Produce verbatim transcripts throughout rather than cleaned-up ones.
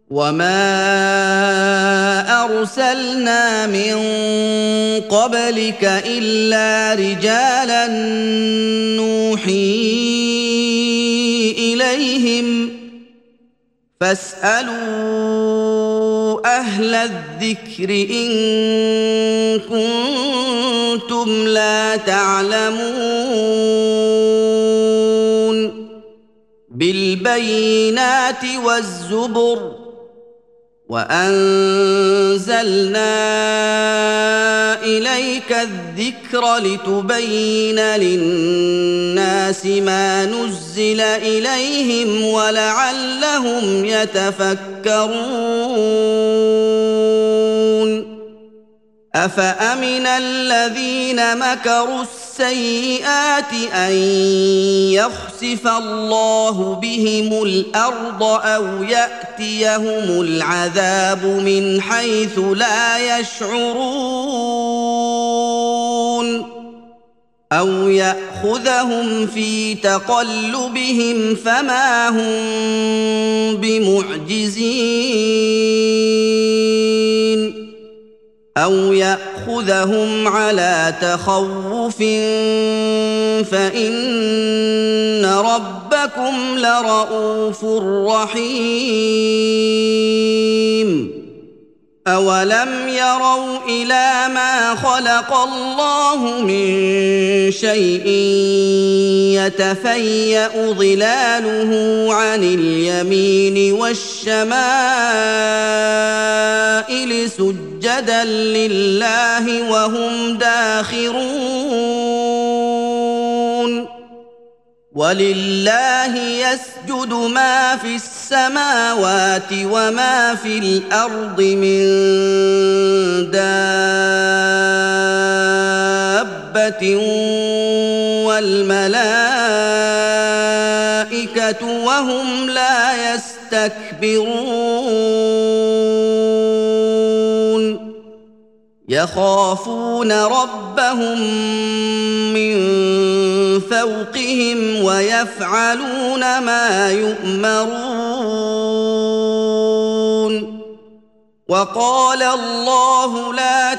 وما أرسلنا من قبلك إلا رجالا نوحي إليهم فاسألوا أهل الذكر إن كنتم لا تعلمون بالبينات والزبر وأنزلنا إليك الذكر لتبين للناس ما نزل إليهم ولعلهم يتفكرون أفأمن الذين مكروا السيئات أن يخسف الله بهم الأرض أو يأتيهم العذاب من حيث لا يشعرون أو يأخذهم في تقلبهم فما هم بمعجزين أو يأخذهم على تخوف فإن ربكم لرءوف رحيم أولم يروا إلى ما خلق الله من شيء يتفيأ ظلاله عن اليمين والشمائل سجدا لله وهم داخرون ولله يسجد ما في السماوات وما في الأرض من دابة والملائكة وهم لا يستكبرون يخافون ربهم من فوقهم ويفعلون ما يؤمرون وقال الله لا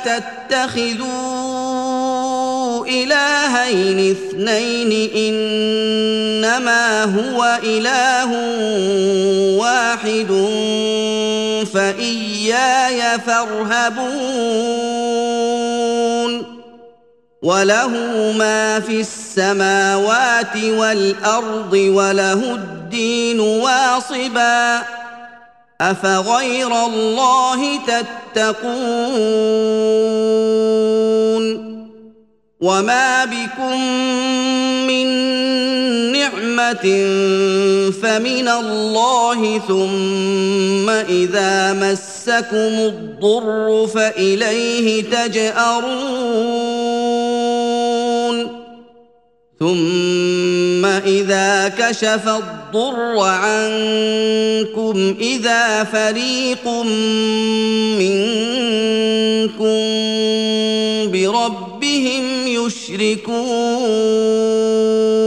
تتخذوا إلهين اثنين إنما هو إله واحد فإياي فارهبون وله ما في السماوات والأرض وله الدين واصبا أفغير الله تتقون وما بكم من نعمة فمن الله ثم إذا مسكم الضر فإليه تجأرون ثم إذا كشف الضر عنكم إذا فريق منكم بربهم يشركون